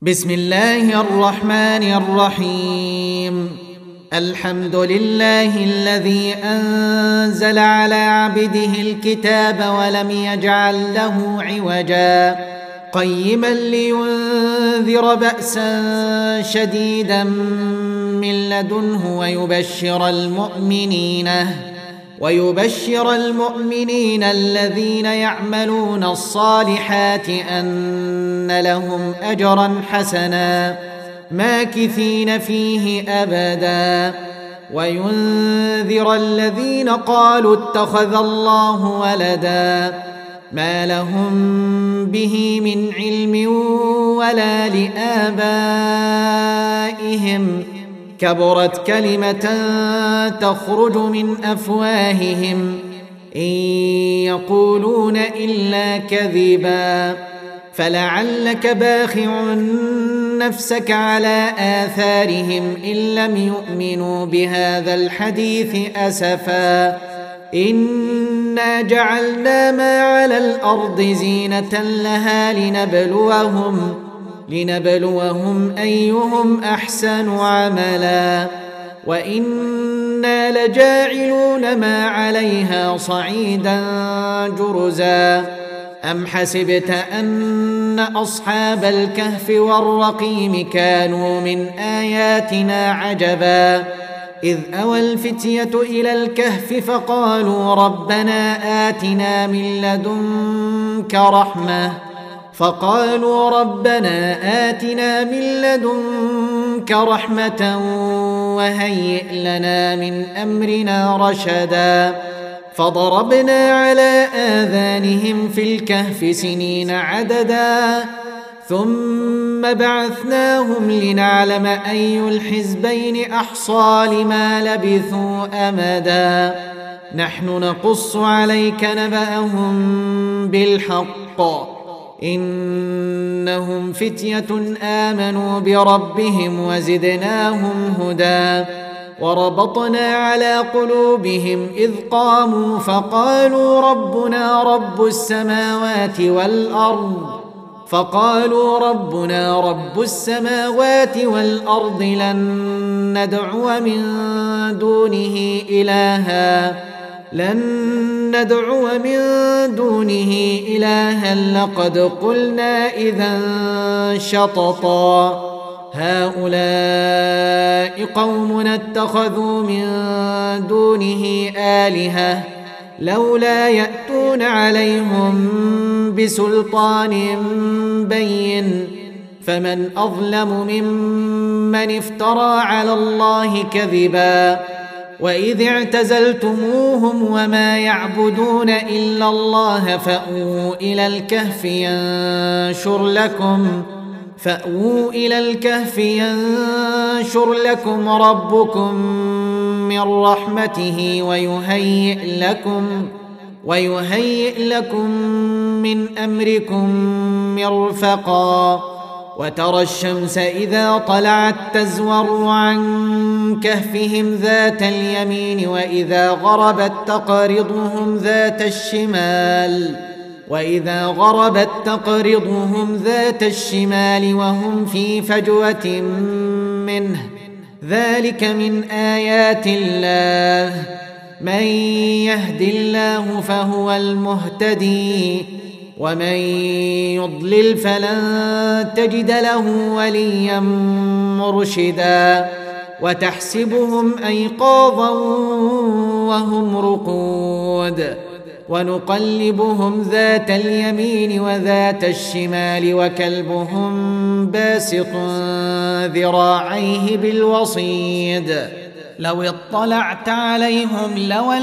بسم الله الرحمن الرحيم. الحمد لله الذي أنزل على عبده الكتاب ولم يجعل له عوجا قيما لينذر بأسا شديدا من لدنه ويبشر المؤمنين الذين يعملون الصالحات أن لهم أجرا حسنا ماكثين فيه أبدا وينذر الذين قالوا اتخذ الله ولدا ما لهم به من علم ولا لآبائهم كبرت كلمة تخرج من أفواههم إن يقولون إلا كذبا فلعلك باخع نفسك على آثارهم إن لم يؤمنوا بهذا الحديث أسفا إنا جعلنا ما على الأرض زينة لها لنبلوهم أيهم أحسن عملا وإنا لجاعلون ما عليها صعيدا جرزا أم حسبت أن أصحاب الكهف والرقيم كانوا من آياتنا عجبا إذ أوى الفتية إلى الكهف فقالوا ربنا آتنا من لدنك رحمة وهيئ لنا من أمرنا رشدا فضربنا على آذانهم في الكهف سنين عددا ثم بعثناهم لنعلم أي الحزبين أحصى لما لبثوا أمدا نحن نقص عليك نبأهم بالحق إنهم فتية آمنوا بربهم وزدناهم هدى وربطنا على قلوبهم إذ قاموا فقالوا ربنا رب السماوات والأرض لن ندعو من دونه إلها لقد قلنا إذا شططا هؤلاء قومنا اتخذوا من دونه آلهة لولا يأتون عليهم بسلطان بين فمن أظلم ممن افترى على الله كذبا وإذ اعتزلتموهم وما يعبدون إلا الله فأووا إلى الكهف ينشر لكم ربكم من رحمته ويهيئ لكم من أمركم مرفقا وترى الشمس إذا طلعت تزور عن كهفهم ذات اليمين وإذا غربت تقرضهم ذات الشمال وهم في فجوة منه ذلك من آيات الله من يهد الله فهو المهتدي ومن يضلل فلن تجد له وليا مرشدا وتحسبهم أيقاظا وهم رقود ونقلبهم ذات اليمين وذات الشمال وكلبهم باسط ذراعيه بالوصيد لو اطلعت عليهم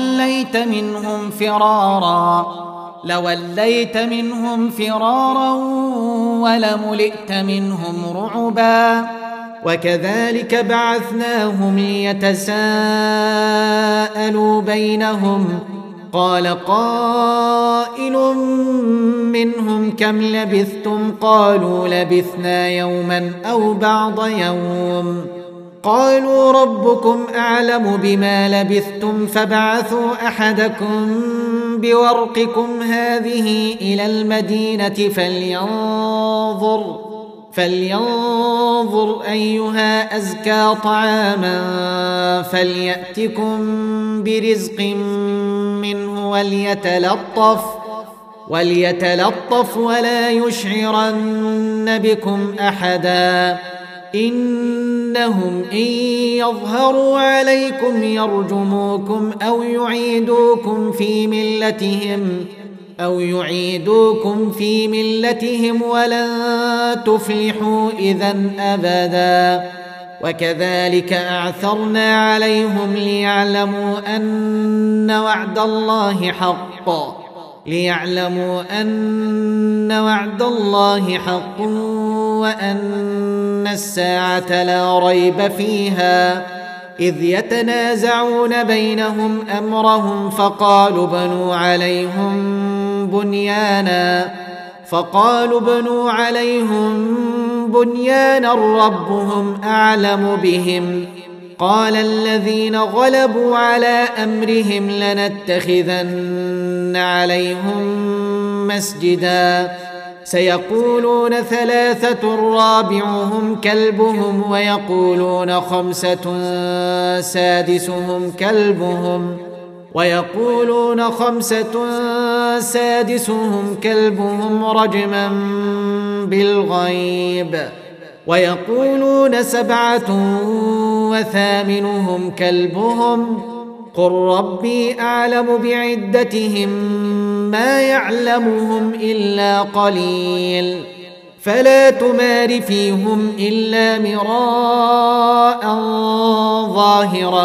لوليت منهم فرارا ولملئت منهم رعبا وكذلك بعثناهم ليتساءلوا بينهم قال قائل منهم كم لبثتم قالوا لبثنا يوما أو بعض يوم قالوا ربكم أعلم بما لبثتم فابعثوا أحدكم بورقكم هذه إلى المدينة فلينظر أيها أزكى طعاما فليأتكم برزق منه وليتلطف ولا يشعرن بكم أحدا إنهم إن يظهروا عليكم يرجموكم أو يعيدوكم في ملتهم ولن تفلحوا إذا أبدا وكذلك أعثرنا عليهم ليعلموا أن وعد الله حق وأن الساعة لا ريب فيها إذ يتنازعون بينهم أمرهم فقالوا بنوا عليهم بنيانا ربهم أعلم بهم قال الذين غلبوا على أمرهم لنتخذن عليهم مسجدا سيقولون 3 رابعهم كلبهم ويقولون 5 سادسهم كلبهم رجما بالغيب ويقولون 7 وثامنهم كلبهم قل ربي أعلم بعدتهم ما يعلمهم إلا قليل فلا تمار فيهم إلا مراء ظاهرا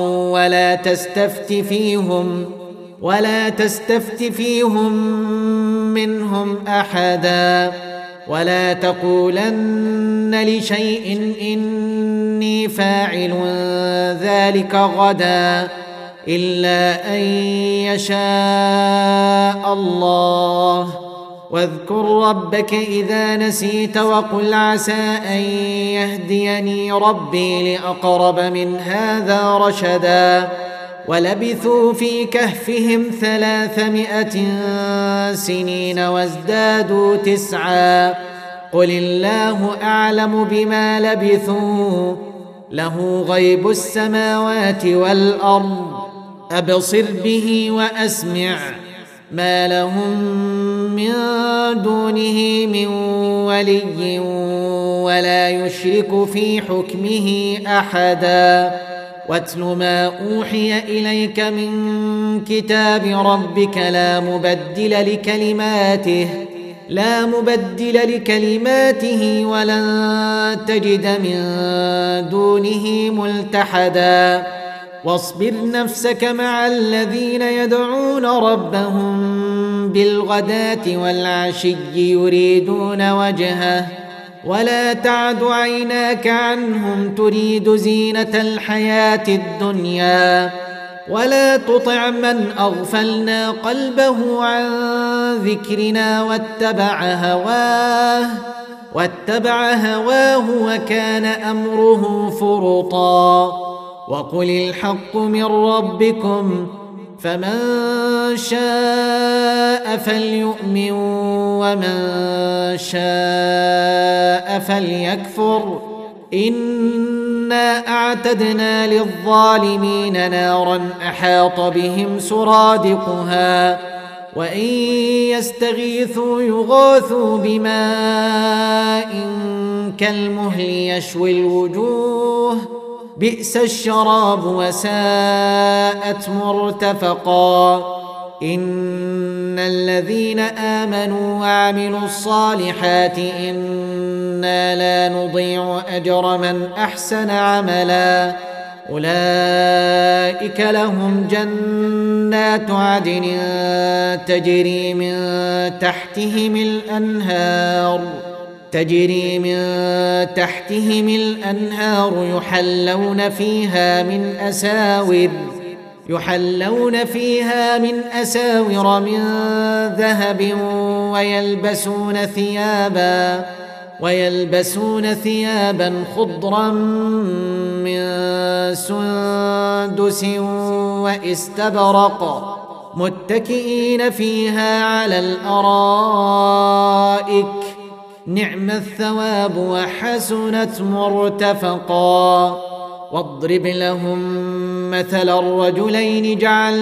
ولا تستفت فيهم منهم أحدا ولا تقولن لشيء إني فاعل ذلك غدا إلا أن يشاء الله واذكر ربك إذا نسيت وقل عسى أن يهديني ربي لأقرب من هذا رشدا ولبثوا في كهفهم 300 سنين وازدادوا 9 قل الله أعلم بما لبثوا له غيب السماوات والأرض أبصر به وأسمع ما لهم من دونه من ولي ولا يشرك في حكمه أحدا واتل ما أوحي إليك من كتاب ربك لا مبدل لكلماته ولن تجد من دونه ملتحدا واصبر نفسك مع الذين يدعون ربهم بالغداة والعشي يريدون وجهه ولا تعد عيناك عنهم تريد زينة الحياة الدنيا ولا تطع من أغفلنا قلبه عن ذكرنا واتبع هواه وكان أمره فرطا وقل الحق من ربكم فمن شاء فليؤمن ومن شاء فليكفر إنا أعتدنا للظالمين نارا أحاط بهم سرادقها وإن يستغيثوا يغاثوا بماء كالمهل يشوي الوجوه بئس الشراب وساءت مرتفقا إن الذين آمنوا وعملوا الصالحات إنا لا نضيع أجر من أحسن عملا أولئك لهم جنات عدن تجري من تحتهم الأنهار يحلون فيها من أساور من ذهب ويلبسون ثيابا خضرا من سندس واستبرق متكئين فيها على الأرائك نعم الثواب وحسنت مرتفقا. واضرب لهم مثل الرجلين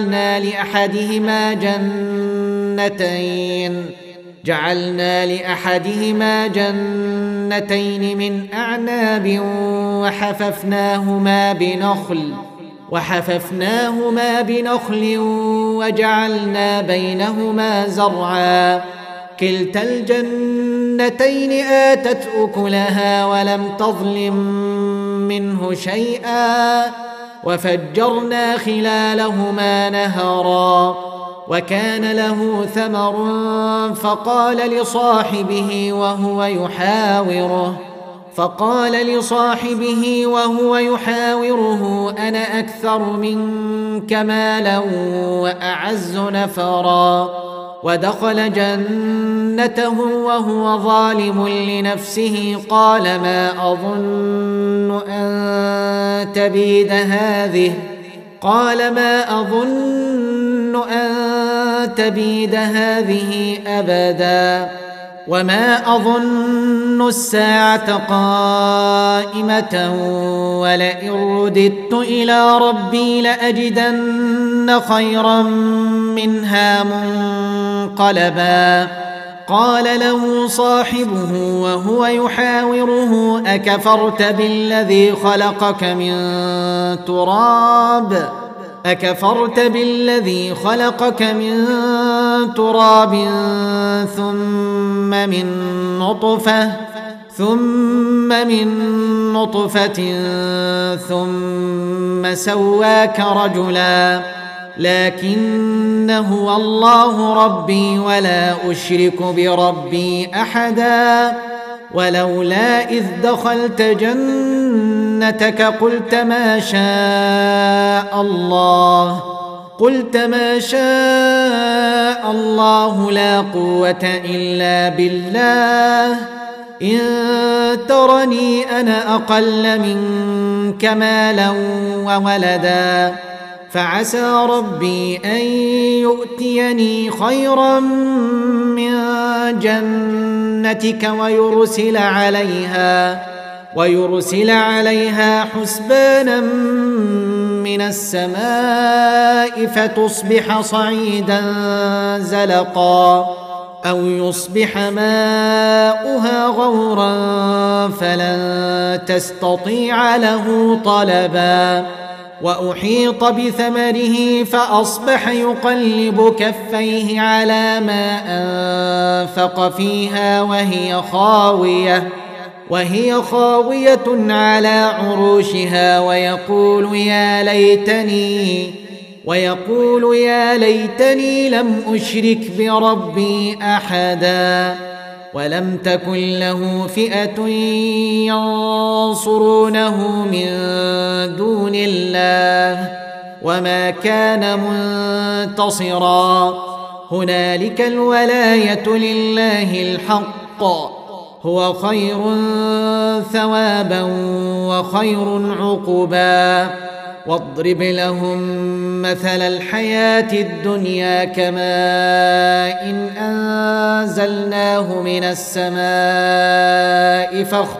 جعلنا لأحدهما جنتين من أعناب وحففناهما بنخل وجعلنا بينهما زرعا. كلتا الجنتين آتت أكلها ولم تظلم منه شيئا وفجرنا خلالهما نهرا. وكان له ثمر فقال لصاحبه وهو يحاوره أنا أكثر منك مالا وأعز نفرا. ودخل جنته وهو ظالم لنفسه قال ما أظن أن تبيد هذه أبدا وما أظن الساعة قائمة ولئن رددت إلى ربي لأجدن خيرا منها منقلبا. قال له صاحبه وهو يحاوره أكفرت بالذي خلقك من تراب ثم من نطفة ثم سواك رجلا لكن هو الله ربي ولا أشرك بربي أحدا. ولولا إذ دخلت جنتك قلت ما شاء الله لا قوة إلا بالله إن ترني أنا أقل منك مالا وولدا فعسى ربي أن يؤتيني خيرا من جنتك ويرسل عليها حسبانا من السماء فتصبح صعيدا زلقا أو يصبح ماؤها غورا فلن تستطيع له طلبا. وأحيط بثمره فأصبح يقلب كفيه على ما أنفق فيها وهي خاوية على عروشها ويقول يا ليتني لم أشرك بربي أحدا. ولم تكن له فئة ينصرونه من دون الله وما كان منتصرا. هنالك الولاية لله الحق هو خير ثوابا وخير عقبا. واضرب لهم مثل الحياة الدنيا كماء إن أنزلناه من السماء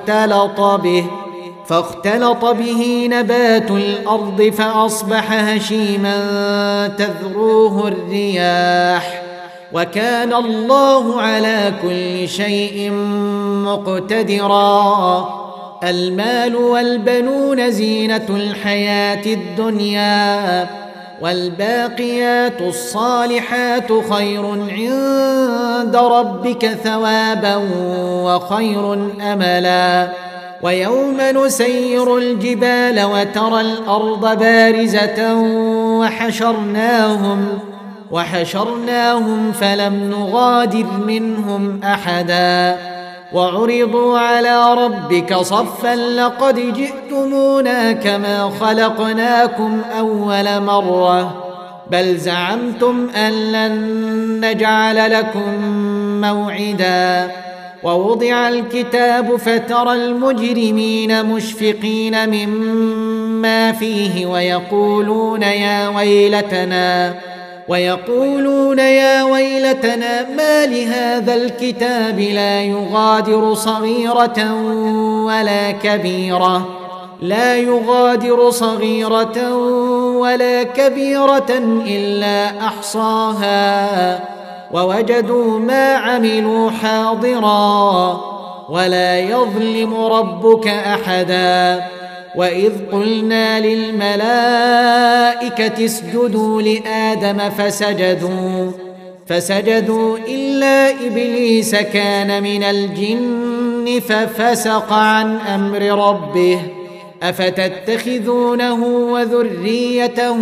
فاختلط به نبات الأرض فأصبح هشيما تذروه الرياح وكان الله على كل شيء مقتدرا. المال والبنون زينة الحياة الدنيا والباقيات الصالحات خير عند ربك ثوابا وخير أملا. ويوم نسير الجبال وترى الأرض بارزة وحشرناهم فلم نغادر منهم أحدا. وعرضوا على ربك صفا لقد جئتمونا كما خلقناكم أول مرة بل زعمتم أن لن نجعل لكم موعدا. ووضع الكتاب فترى المجرمين مشفقين ويقولون يا ويلتنا ما لهذا الكتاب لا يغادر صغيرة ولا كبيرة إلا أحصاها ووجدوا ما عملوا حاضرا ولا يظلم ربك أحدا. وإذ قلنا للملائكة اسجدوا لآدم فسجدوا إلا إبليس كان من الجن ففسق عن أمر ربه. أفتتخذونه وذريته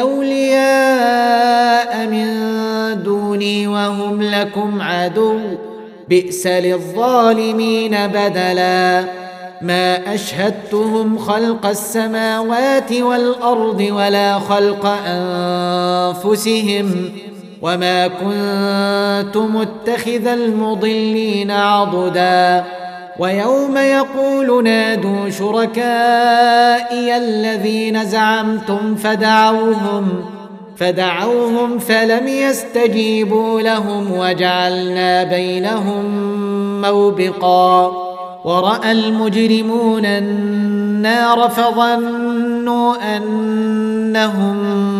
أولياء من دوني وهم لكم عدو بئس للظالمين بدلا. ما أشهدتهم خلق السماوات والأرض ولا خلق أنفسهم وما كنت متخذ المضلين عضدا. ويوم يقول نادوا شركائي الذين زعمتم فدعوهم فلم يستجيبوا لهم وجعلنا بينهم موبقا. ورأى المجرمون النار فظنوا أنهم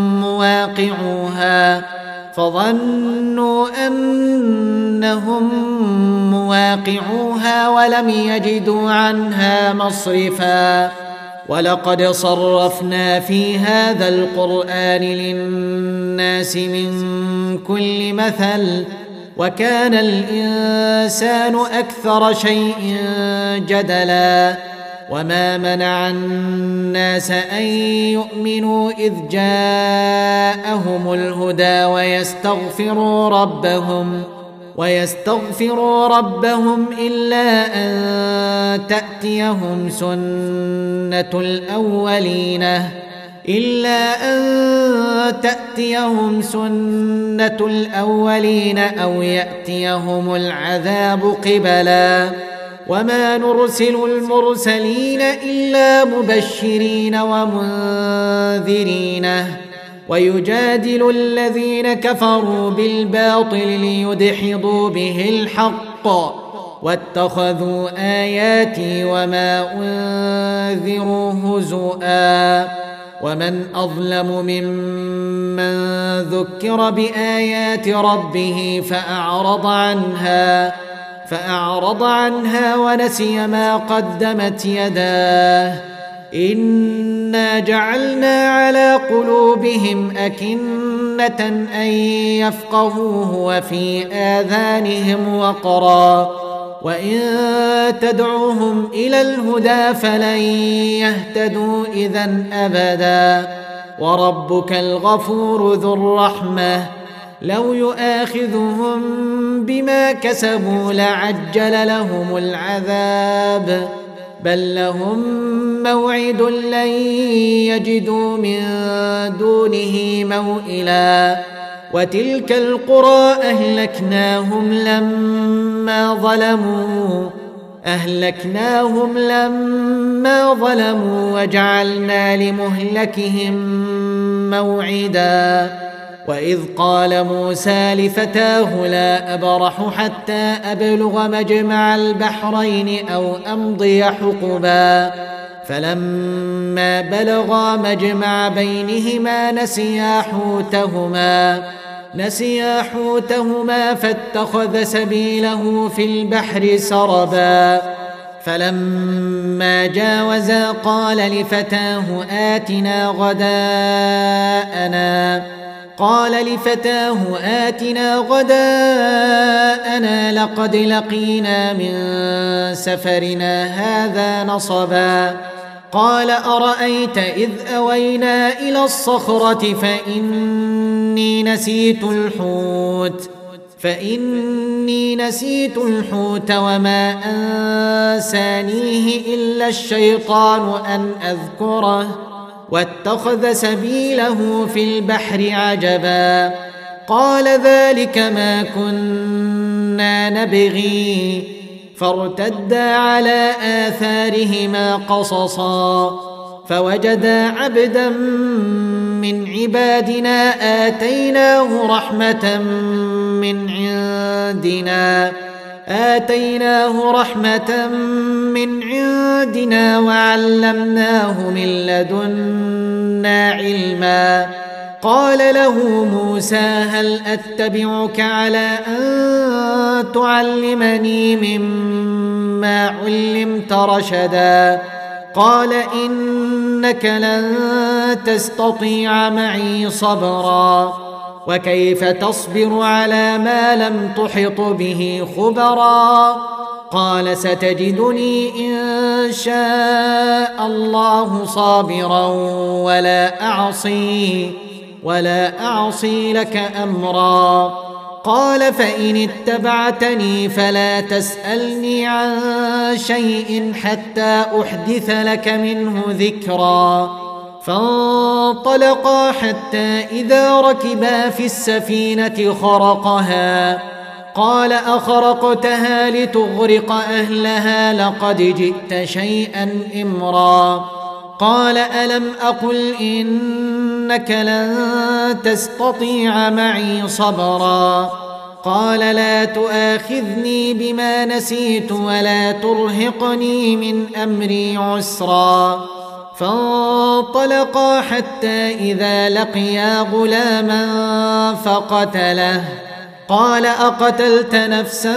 مواقعوها ولم يجدوا عنها مصرفا. ولقد صرفنا في هذا القرآن للناس من كل مثل وكان الإنسان أكثر شيء جدلا. وما منع الناس أن يؤمنوا إذ جاءهم الهدى ويستغفروا ربهم إلا أن تأتيهم سنة الأولين أو يأتيهم العذاب قبلا. وما نرسل المرسلين إلا مبشرين ومنذرين ويجادل الذين كفروا بالباطل ليدحضوا به الحق واتخذوا آياتي وما أنذروا هزؤا. ومن أظلم ممن ذكر بآيات ربه فأعرض عنها ونسي ما قدمت يداه. إنا جعلنا على قلوبهم أكنة أن يفقهوه وفي آذانهم وقرا وإن تدعوهم إلى الهدى فلن يهتدوا إذا أبدا. وربك الغفور ذو الرحمة لو يؤاخذهم بما كسبوا لعجل لهم العذاب بل لهم موعد لن يجدوا من دونه موئلا. وتلك القرى أهلكناهم لما ظلموا وجعلنا لمهلكهم موعدا. وإذ قال موسى لفتاه لا أبرح حتى أبلغ مجمع البحرين أو أمضي حقبا. فلما بلغا مجمع بينهما نسيا حوتهما فاتخذ سبيله في البحر سربا. فلما جاوزا قال لفتاه آتنا غداءنا لقد لقينا من سفرنا هذا نصبا. قال أرأيت إذ أوينا إلى الصخرة فإني نسيت الحوت وما أنسانيه إلا الشيطان أن أذكره واتخذ سبيله في البحر عجبا. قال ذلك ما كنا نبغي فارتدا على آثارهما قصصا فوجدا عبدا من عبادنا آتيناه رحمة من عندنا وعلمناه من لدنا علما. قال له موسى هل أتبعك على أن تعلمني مما علمت رشدا؟ قال إنك لن تستطيع معي صبرا وكيف تصبر على ما لم تحط به خبرا؟ قال ستجدني إن شاء الله صابرا ولا أعصي لك أمرا. قال فإن اتبعتني فلا تسألني عن شيء حتى أحدث لك منه ذكرا. فانطلقا حتى إذا ركبا في السفينة خرقها. قال أخرقتها لتغرق أهلها لقد جئت شيئا إمرا. قال ألم أقل إنك لن تستطيع معي صبرا؟ قال لا تؤاخذني بما نسيت ولا ترهقني من أمري عسرا. فانطلقا حتى إذا لقيا غلاما فقتله. قال أقتلت نفسا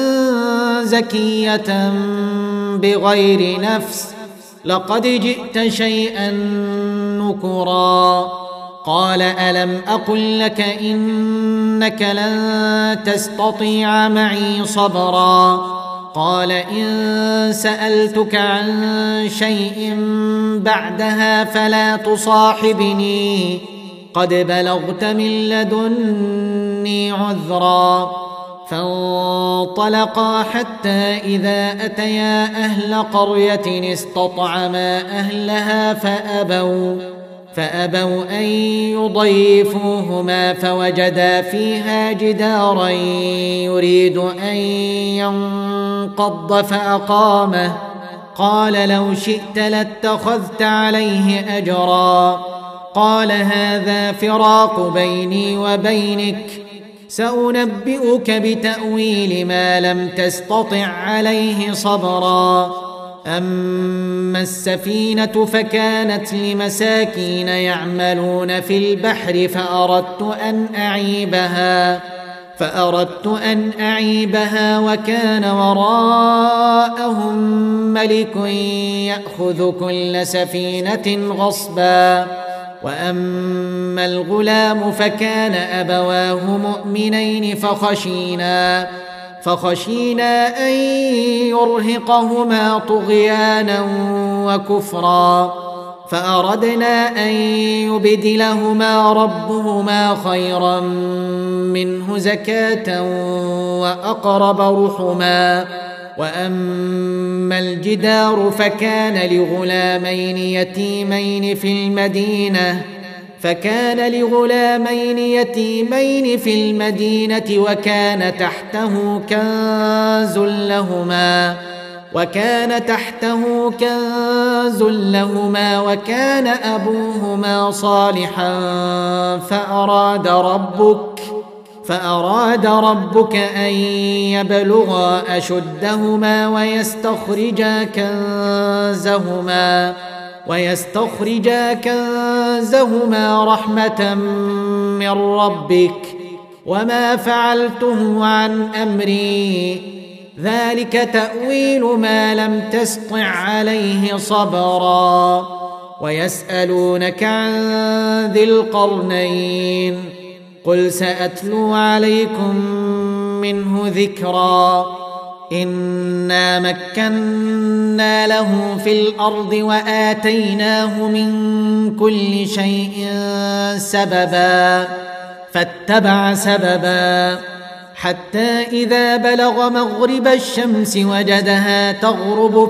زكية بغير نفس لقد جئت شيئا نكرا. قال ألم أقل لك إنك لن تستطيع معي صبرا؟ قال إن سألتك عن شيء بعدها فلا تصاحبني قد بلغت من لدني عذرا. فانطلقا حتى إذا أتيا أهل قرية استطعما أهلها فأبوا أن يضيفوهما فوجدا فيها جدارا يريد أن ينقض فأقامه. قال لو شئت لاتخذت عليه أجرا. قال هذا فراق بيني وبينك سأنبئك بتأويل ما لم تستطع عليه صبرا. أما السفينة فكانت لمساكين يعملون في البحر فأردت أن أعيبها وكان وراءهم ملك يأخذ كل سفينة غصبا. وأما الغلام فكان أبواه مؤمنين فخشينا أن يرهقهما طغيانا وكفرا. فأردنا أن يبدلهما ربهما خيرا منه زكاة وأقرب رحما. وأما الجدار فكان لغلامين يتيمين في المدينة وكان تحته كنز لهما وكان أبوهما صالحا فأراد ربك أن يبلغا أشدهما ويستخرجا كنزهما رحمة من ربك وما فعلته عن أمري ذلك تأويل ما لم تسطع عليه صبرا. ويسألونك عن ذي القرنين قل سأتلو عليكم منه ذكرا. إنا مكنا له في الأرض وآتيناه من كل شيء سببا فاتبع سببا حتى إذا بلغ مغرب الشمس وجدها تغرب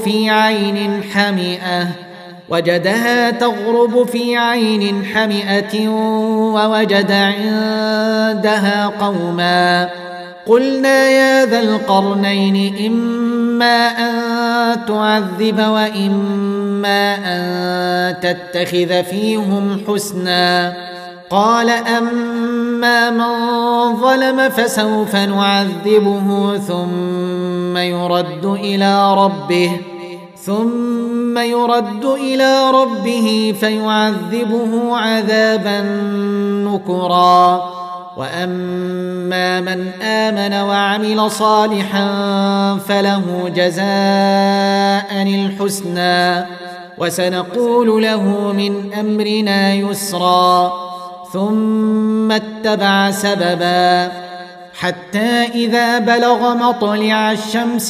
في عين حمئة ووجد عندها قوما. قلنا يا ذا القرنين إما إما أن تعذب وإما أن تتخذ فيهم حسنا. قال أما من ظلم فسوف نعذبه ثم يرد إلى ربه فيعذبه عذابا نكرا. وأما من آمن وعمل صالحا فله جزاء الحسنى وسنقول له من أمرنا يسرا. ثم اتبع سببا حتى إذا بلغ مطلع الشمس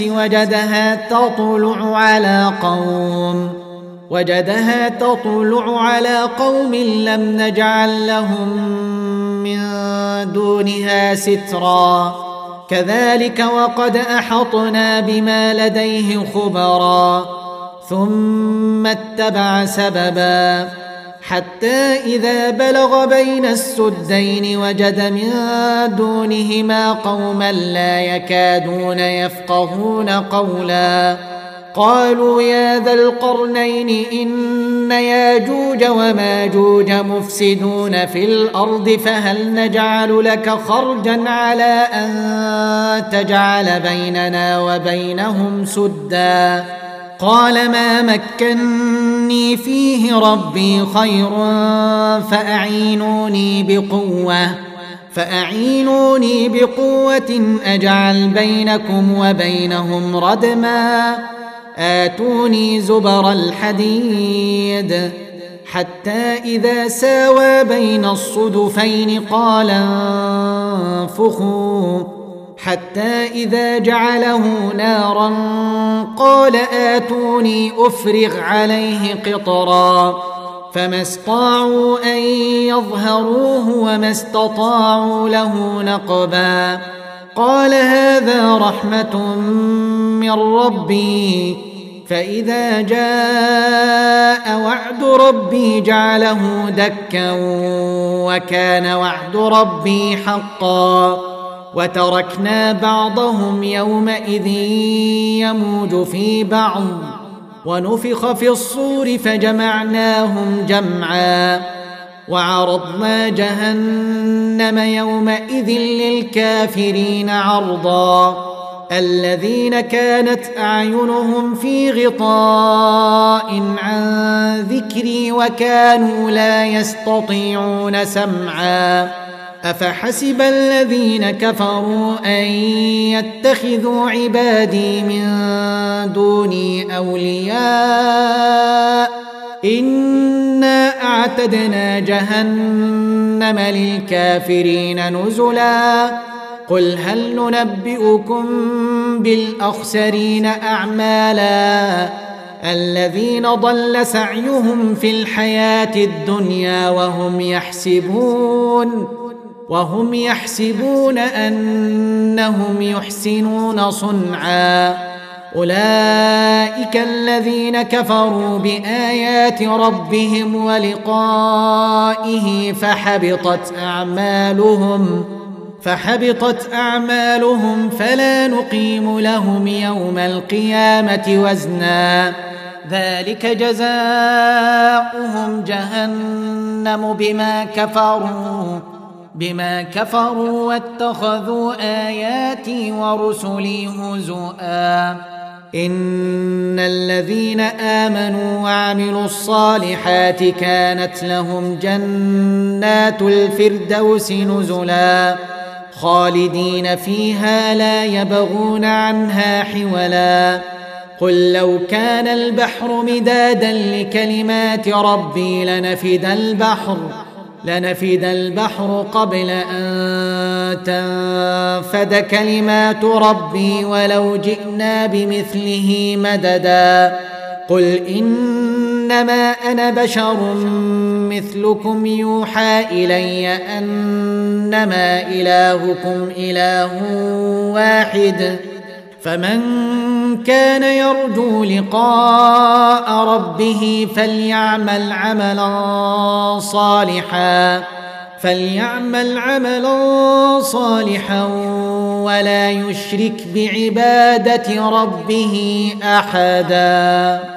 وجدها تطلع على قوم لم نجعل لهم من دونها سترا. كذلك وقد أحطنا بما لديه خبرا. ثم اتبع سببا حتى إذا بلغ بين السدين وجد من دونهما قوما لا يكادون يفقهون قولا. قالوا يا ذا القرنين إن ياجوج وماجوج مفسدون في الأرض فهل نجعل لك خرجا على أن تجعل بيننا وبينهم سدا. قال ما مكني فيه ربي خير فأعينوني بقوة أجعل بينكم وبينهم ردما. آتوني زبر الحديد حتى إذا ساوى بين الصدفين قال انفخوا حتى إذا جعله نارا قال آتوني أفرغ عليه قطرا. فما استطاعوا أن يظهروه وما استطاعوا له نقبا. قال هذا رحمة من ربي فإذا جاء وعد ربي جعله دكا وكان وعد ربي حقا. وتركنا بعضهم يومئذ يموج في بعض ونفخ في الصور فجمعناهم جمعا. وعرضنا جهنم يومئذ للكافرين عرضا. الذين كانت أعينهم في غطاء عن ذكري وكانوا لا يستطيعون سمعا. أفحسب الذين كفروا أن يتخذوا عبادي من دوني أولياء إنا أعتدنا جهنم للكافرين نزلا. قل هل ننبئكم بالأخسرين أعمالا الذين ضل سعيهم في الحياة الدنيا وهم يحسبون أنهم يحسنون صنعا. أولئك الذين كفروا بآيات ربهم ولقائه فحبطت أعمالهم فلا نقيم لهم يوم القيامة وزنا. ذلك جزاؤهم جهنم بما كفروا واتخذوا آياتي ورسلي هزؤا. إن الذين آمنوا وعملوا الصالحات كانت لهم جنات الفردوس نزلا خالدين فيها لا يبغون عنها حولا. قل لو كان البحر مدادا لكلمات ربي لنفد البحر قبل أن تنفد كلمات ربي ولو جئنا بمثله مددا. قل إنما أنا بشر مثلكم يوحى إلي أنما إلهكم إله واحد فمن كان يرجو لقاء ربه فليعمل عملا صالحا فليعمل عملا صالحا ولا يشرك بعبادة ربه أحدا.